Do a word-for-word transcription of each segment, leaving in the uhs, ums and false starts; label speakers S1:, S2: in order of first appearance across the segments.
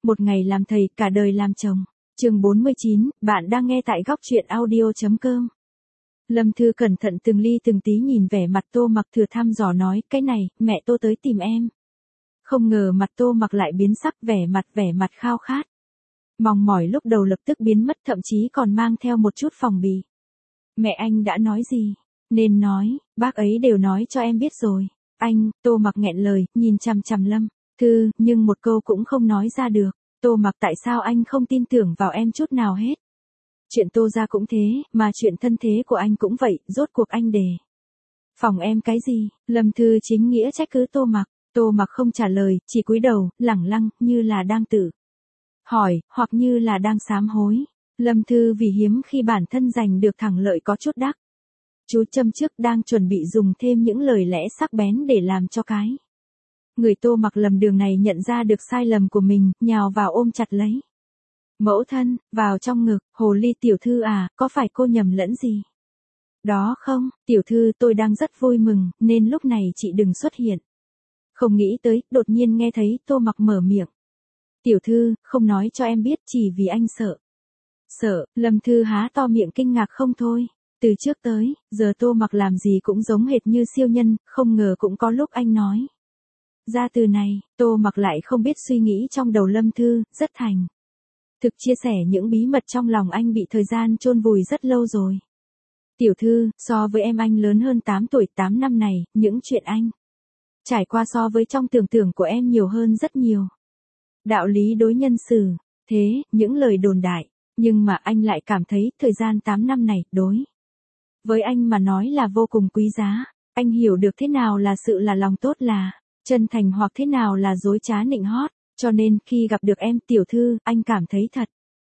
S1: Một ngày làm thầy, cả đời làm chồng. Chương bốn mươi chín, bạn đang nghe tại góc truyện audio chấm com. Lâm Thư cẩn thận từng ly từng tí nhìn vẻ mặt Tô Mặc thừa thăm dò nói, cái này, mẹ Tô tới tìm em. Không ngờ mặt Tô Mặc lại biến sắc, vẻ mặt vẻ mặt khao khát. Mong mỏi lúc đầu lập tức biến mất, thậm chí còn mang theo một chút phòng bị. Mẹ anh đã nói gì? Nên nói, bác ấy đều nói cho em biết rồi. Anh, Tô Mặc nghẹn lời, nhìn chằm chằm Lâm Thư, nhưng một câu cũng không nói ra được. Tô Mặc, tại sao anh không tin tưởng vào em chút nào hết? Chuyện Tô gia cũng thế, mà chuyện thân thế của anh cũng vậy, rốt cuộc anh đề phòng em cái gì? Lâm Thư chính nghĩa trách cứ Tô Mặc. Tô Mặc không trả lời, chỉ cúi đầu, lẳng lăng, như là đang tự hỏi, hoặc như là đang sám hối. Lâm Thư vì hiếm khi bản thân giành được thắng lợi có chút đắc. Chú châm trước đang chuẩn bị dùng thêm những lời lẽ sắc bén để làm cho cái người Tô Mặc lầm đường này nhận ra được sai lầm của mình, nhào vào ôm chặt lấy mẫu thân, vào trong ngực. Hồ ly tiểu thư à, có phải cô nhầm lẫn gì? Đó không, tiểu thư, tôi đang rất vui mừng, nên lúc này chị đừng xuất hiện. Không nghĩ tới, đột nhiên nghe thấy Tô Mặc mở miệng. Tiểu thư, không nói cho em biết, chỉ vì anh sợ. Sợ? Lâm Thư há to miệng kinh ngạc không thôi. Từ trước tới giờ Tô Mặc làm gì cũng giống hệt như siêu nhân, không ngờ cũng có lúc anh nói ra từ này. Tô Mặc lại không biết suy nghĩ trong đầu Lâm Thư, rất thành thực chia sẻ những bí mật trong lòng anh bị thời gian chôn vùi rất lâu rồi. Tiểu thư, so với em anh lớn hơn tám tuổi, tám năm này, những chuyện anh trải qua so với trong tưởng tượng của em nhiều hơn rất nhiều. Đạo lý đối nhân xử thế, những lời đồn đại, nhưng mà anh lại cảm thấy thời gian tám năm này, đối với anh mà nói là vô cùng quý giá. Anh hiểu được thế nào là sự là lòng tốt là chân thành, hoặc thế nào là dối trá nịnh hót. Cho nên, khi gặp được em, tiểu thư, anh cảm thấy thật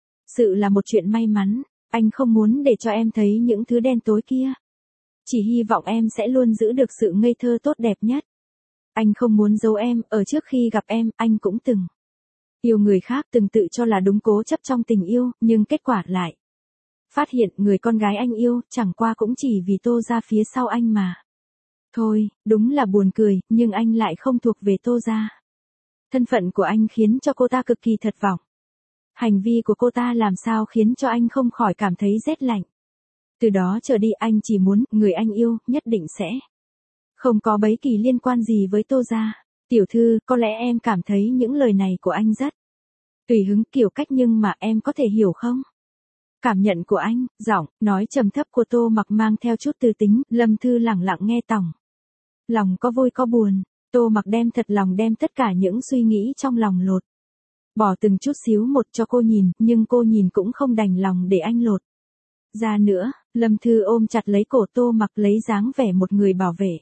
S1: sự là một chuyện may mắn. Anh không muốn để cho em thấy những thứ đen tối kia. Chỉ hy vọng em sẽ luôn giữ được sự ngây thơ tốt đẹp nhất. Anh không muốn giấu em, ở trước khi gặp em, anh cũng từng yêu người khác, từng tự cho là đúng, cố chấp trong tình yêu, nhưng kết quả lại phát hiện người con gái anh yêu, chẳng qua cũng chỉ vì Tô gia phía sau anh mà thôi. Đúng là buồn cười, nhưng anh lại không thuộc về Tô gia. Thân phận của anh khiến cho cô ta cực kỳ thất vọng. Hành vi của cô ta làm sao khiến cho anh không khỏi cảm thấy rét lạnh. Từ đó trở đi anh chỉ muốn, người anh yêu, nhất định sẽ không có bất kỳ liên quan gì với Tô gia. Tiểu thư, có lẽ em cảm thấy những lời này của anh rất tùy hứng kiểu cách, nhưng mà em có thể hiểu không? Cảm nhận của anh, giọng nói trầm thấp của Tô Mặc mang theo chút tư tính. Lâm Thư lẳng lặng nghe tòng lòng có vui có buồn. Tô Mặc đem thật lòng đem tất cả những suy nghĩ trong lòng lột bỏ từng chút xíu một cho cô nhìn, nhưng cô nhìn cũng không đành lòng để anh lột ra nữa. Lâm Thư ôm chặt lấy cổ Tô Mặc, lấy dáng vẻ một người bảo vệ.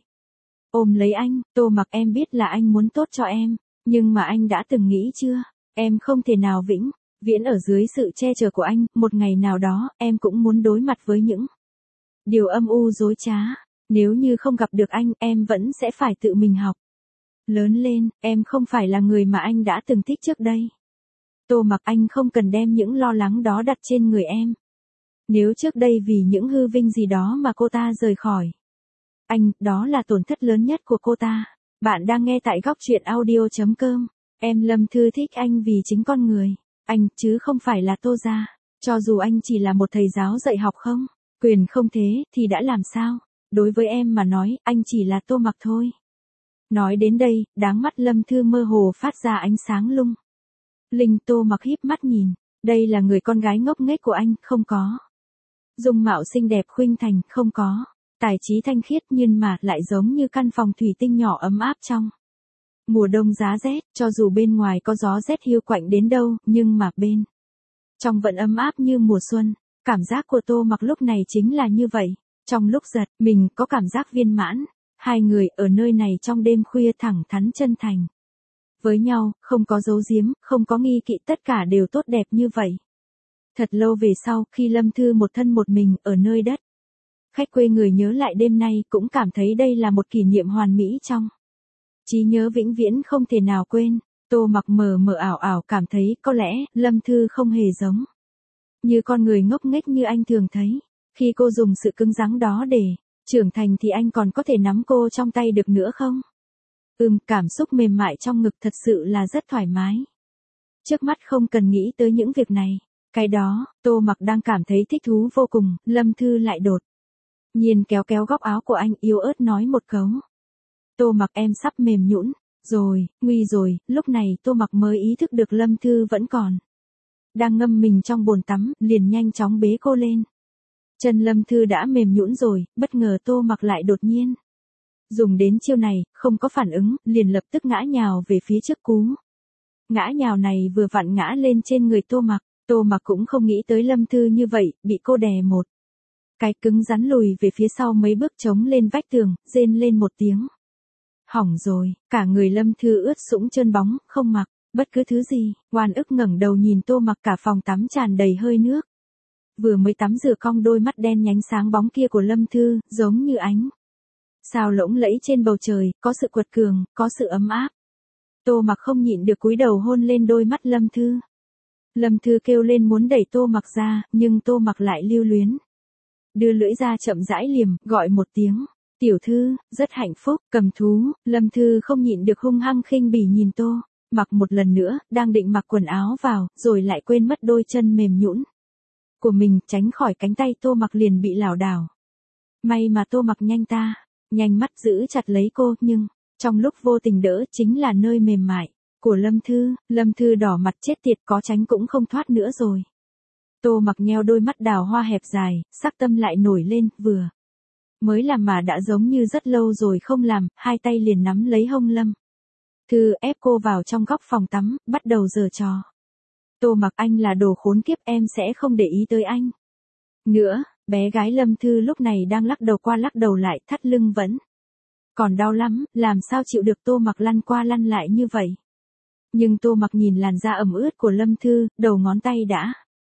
S1: Ôm lấy anh. Tô Mặc, em biết là anh muốn tốt cho em, nhưng mà anh đã từng nghĩ chưa, em không thể nào vĩnh viễn ở dưới sự che chở của anh. Một ngày nào đó, em cũng muốn đối mặt với những điều âm u dối trá. Nếu như không gặp được anh, em vẫn sẽ phải tự mình học lớn lên. Em không phải là người mà anh đã từng thích trước đây. Tô Mặc, anh không cần đem những lo lắng đó đặt trên người em. Nếu trước đây vì những hư vinh gì đó mà cô ta rời khỏi anh, đó là tổn thất lớn nhất của cô ta. Bạn đang nghe tại góc truyện audio chấm com. Em Lâm Thư thích anh vì chính con người anh, chứ không phải là Tô gia. Cho dù anh chỉ là một thầy giáo dạy học không quyền không thế, thì đã làm sao? Đối với em mà nói, anh chỉ là Tô Mặc thôi. Nói đến đây, đáng mắt Lâm Thư mơ hồ phát ra ánh sáng lung linh. Tô Mặc híp mắt nhìn. Đây là người con gái ngốc nghếch của anh, không có dung mạo xinh đẹp khuynh thành, không có tài trí thanh khiết, nhưng mà lại giống như căn phòng thủy tinh nhỏ ấm áp trong mùa đông giá rét. Cho dù bên ngoài có gió rét hiu quạnh đến đâu, nhưng mà bên trong vẫn ấm áp như mùa xuân. Cảm giác của Tô Mặc lúc này chính là như vậy. Trong lúc giật mình có cảm giác viên mãn. Hai người ở nơi này trong đêm khuya thẳng thắn chân thành với nhau, không có giấu giếm, không có nghi kỵ, tất cả đều tốt đẹp như vậy. Thật lâu về sau, khi Lâm Thư một thân một mình ở nơi đất khách quê người nhớ lại đêm nay, cũng cảm thấy đây là một kỷ niệm hoàn mỹ trong trí nhớ vĩnh viễn không thể nào quên. Tô Mặc mờ mờ ảo ảo cảm thấy có lẽ Lâm Thư không hề giống như con người ngốc nghếch như anh thường thấy. Khi cô dùng sự cứng rắn đó để trưởng thành thì anh còn có thể nắm cô trong tay được nữa không? Ừm, cảm xúc mềm mại trong ngực thật sự là rất thoải mái. Trước mắt không cần nghĩ tới những việc này. Cái đó, Tô Mặc đang cảm thấy thích thú vô cùng, Lâm Thư lại đột nhiên kéo kéo góc áo của anh, yếu ớt nói một câu. Tô Mặc, em sắp mềm nhũn rồi, nguy rồi. Lúc này Tô Mặc mới ý thức được Lâm Thư vẫn còn đang ngâm mình trong bồn tắm, liền nhanh chóng bế cô lên. Chân Lâm Thư đã mềm nhũn rồi, bất ngờ Tô Mặc lại đột nhiên dùng đến chiêu này, không có phản ứng, liền lập tức ngã nhào về phía trước cú. Ngã nhào này vừa vặn ngã lên trên người Tô Mặc, Tô Mặc cũng không nghĩ tới Lâm Thư như vậy, bị cô đè một cái cứng rắn lùi về phía sau mấy bước chống lên vách tường, rên lên một tiếng. Hỏng rồi, cả người Lâm Thư ướt sũng trơn bóng, không mặc bất cứ thứ gì, oan ức ngẩng đầu nhìn Tô Mặc, cả phòng tắm tràn đầy hơi nước. Vừa mới tắm rửa cong đôi mắt đen nhánh sáng bóng kia của Lâm Thư, giống như ánh sao lỗng lẫy trên bầu trời, có sự quật cường, có sự ấm áp. Tô Mặc không nhịn được cúi đầu hôn lên đôi mắt Lâm Thư. Lâm Thư kêu lên muốn đẩy Tô Mặc ra, nhưng Tô Mặc lại lưu luyến. Đưa lưỡi ra chậm rãi liềm, gọi một tiếng. Tiểu Thư, rất hạnh phúc, cầm thú. Lâm Thư không nhịn được hung hăng khinh bỉ nhìn Tô Mặc một lần nữa, đang định mặc quần áo vào, rồi lại quên mất đôi chân mềm nhũn của mình, tránh khỏi cánh tay Tô Mặc liền bị lảo đảo. May mà Tô Mặc nhanh ta, nhanh mắt giữ chặt lấy cô, nhưng trong lúc vô tình đỡ chính là nơi mềm mại của Lâm Thư. Lâm Thư đỏ mặt chết tiệt, có tránh cũng không thoát nữa rồi. Tô Mặc nheo đôi mắt đào hoa hẹp dài, sắc tâm lại nổi lên, vừa mới làm mà đã giống như rất lâu rồi không làm, hai tay liền nắm lấy hông Lâm Thư ép cô vào trong góc phòng tắm, bắt đầu giở trò. Tô Mặc, anh là đồ khốn kiếp, em sẽ không để ý tới anh nữa. Bé gái Lâm Thư lúc này đang lắc đầu qua lắc đầu lại, thắt lưng vẫn còn đau lắm, làm sao chịu được Tô Mặc lăn qua lăn lại như vậy. Nhưng Tô Mặc nhìn làn da ẩm ướt của Lâm Thư, đầu ngón tay đã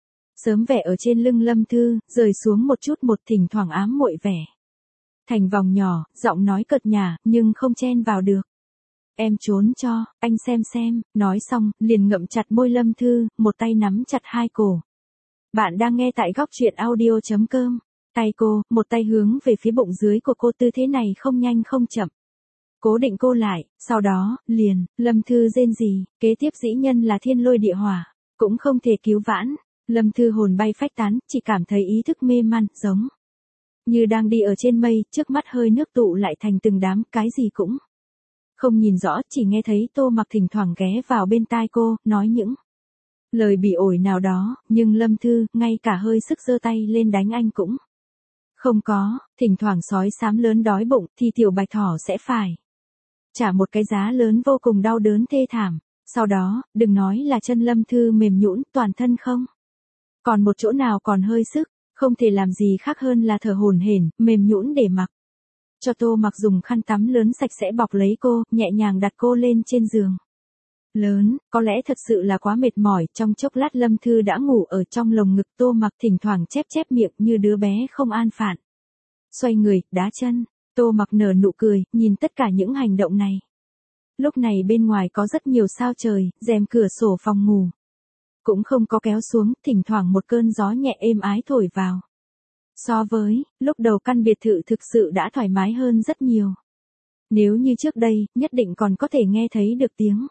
S1: sớm vẽ ở trên lưng Lâm Thư, rời xuống một chút một, thỉnh thoảng ám muội vẻ thành vòng nhỏ, giọng nói cợt nhả, nhưng không chen vào được. Em trốn cho, anh xem xem. Nói xong, liền ngậm chặt môi Lâm Thư, một tay nắm chặt hai cổ. Bạn đang nghe tại góc truyện audio.com. Tay cô, một tay hướng về phía bụng dưới của cô, tư thế này không nhanh không chậm. Cố định cô lại, sau đó, liền, Lâm Thư rên rỉ, kế tiếp dĩ nhân là thiên lôi địa hỏa, cũng không thể cứu vãn. Lâm Thư hồn bay phách tán, chỉ cảm thấy ý thức mê man, giống như đang đi ở trên mây, trước mắt hơi nước tụ lại thành từng đám, cái gì cũng không nhìn rõ, chỉ nghe thấy Tô Mặc thỉnh thoảng ghé vào bên tai cô, nói những lời bị ổi nào đó, nhưng Lâm Thư, ngay cả hơi sức giơ tay lên đánh anh cũng không có, thỉnh thoảng sói xám lớn đói bụng, thì tiểu bạch thỏ sẽ phải trả một cái giá lớn vô cùng đau đớn thê thảm. Sau đó, đừng nói là chân Lâm Thư mềm nhũn, toàn thân không còn một chỗ nào còn hơi sức, không thể làm gì khác hơn là thở hổn hển, mềm nhũn để mặc cho Tô Mặc dùng khăn tắm lớn sạch sẽ bọc lấy cô, nhẹ nhàng đặt cô lên trên giường lớn. Có lẽ thật sự là quá mệt mỏi, trong chốc lát Lâm Thư đã ngủ ở trong lồng ngực Tô Mặc, thỉnh thoảng chép chép miệng như đứa bé không an phận. Xoay người, đá chân, Tô Mặc nở nụ cười, nhìn tất cả những hành động này. Lúc này bên ngoài có rất nhiều sao trời, rèm cửa sổ phòng ngủ cũng không có kéo xuống, thỉnh thoảng một cơn gió nhẹ êm ái thổi vào. So với lúc đầu, căn biệt thự thực sự đã thoải mái hơn rất nhiều. Nếu như trước đây, nhất định còn có thể nghe thấy được tiếng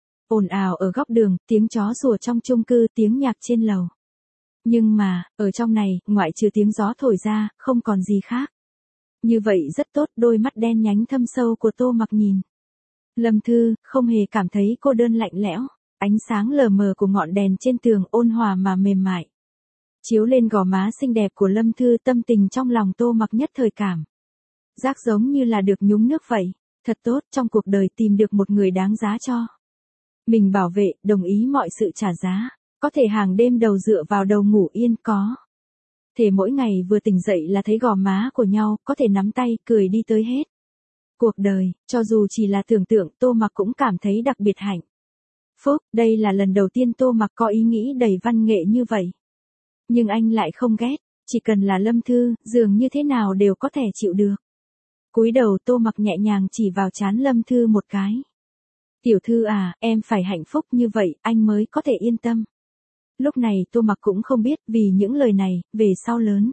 S1: ồn ào ở góc đường, tiếng chó sủa trong chung cư, tiếng nhạc trên lầu. Nhưng mà, ở trong này, ngoại trừ tiếng gió thổi ra, không còn gì khác. Như vậy rất tốt, đôi mắt đen nhánh thâm sâu của Tô Mặc nhìn Lâm Thư, không hề cảm thấy cô đơn lạnh lẽo. Ánh sáng lờ mờ của ngọn đèn trên tường ôn hòa mà mềm mại chiếu lên gò má xinh đẹp của Lâm Thư, tâm tình trong lòng Tô Mặc nhất thời cảm giác giống như là được nhúng nước vậy. Thật tốt, trong cuộc đời tìm được một người đáng giá cho mình bảo vệ, đồng ý mọi sự trả giá. Có thể hàng đêm đầu dựa vào đầu ngủ yên, có thể mỗi ngày vừa tỉnh dậy là thấy gò má của nhau, có thể nắm tay, cười đi tới hết cuộc đời. Cho dù chỉ là tưởng tượng, Tô Mặc cũng cảm thấy đặc biệt hạnh phúc. Đây là lần đầu tiên Tô Mặc có ý nghĩ đầy văn nghệ như vậy. Nhưng anh lại không ghét, chỉ cần là Lâm Thư, dường như thế nào đều có thể chịu được. Cúi đầu Tô Mặc nhẹ nhàng chỉ vào trán Lâm Thư một cái. Tiểu Thư à, em phải hạnh phúc như vậy, anh mới có thể yên tâm. Lúc này Tô Mặc cũng không biết, vì những lời này, về sau lớn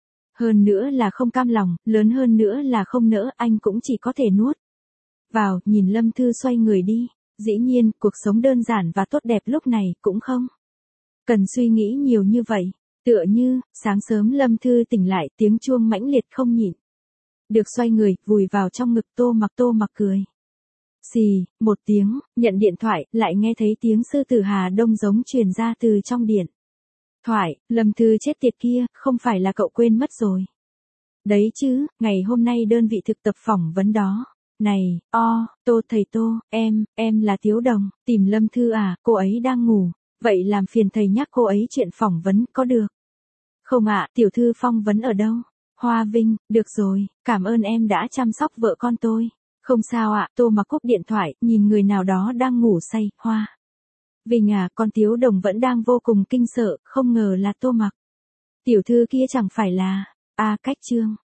S1: hơn nữa là không cam lòng, lớn hơn nữa là không nỡ, anh cũng chỉ có thể nuốt vào, nhìn Lâm Thư xoay người đi. Dĩ nhiên, cuộc sống đơn giản và tốt đẹp lúc này cũng không cần suy nghĩ nhiều như vậy. Tựa như, sáng sớm Lâm Thư tỉnh lại, tiếng chuông mãnh liệt không nhịn được xoay người, vùi vào trong ngực Tô Mặc. Tô Mặc cười xì một tiếng, nhận điện thoại, lại nghe thấy tiếng sư tử Hà Đông giống truyền ra từ trong điện thoại. Lâm Thư chết tiệt kia, không phải là cậu quên mất rồi đấy chứ, ngày hôm nay đơn vị thực tập phỏng vấn đó. Này, o, Tô thầy Tô, em, em là Tiếu Đồng, tìm Lâm Thư à, cô ấy đang ngủ, vậy làm phiền thầy nhắc cô ấy chuyện phỏng vấn có được không ạ? Tiểu thư phỏng vấn ở đâu? Hoa Vinh, được rồi, cảm ơn em đã chăm sóc vợ con tôi. Không sao ạ. Tô Mặc cúp điện thoại, nhìn người nào đó đang ngủ say. Hoa Vinh à, con Tiếu Đồng vẫn đang vô cùng kinh sợ, không ngờ là Tô Mặc. Tiểu thư kia chẳng phải là, a Cách Trương.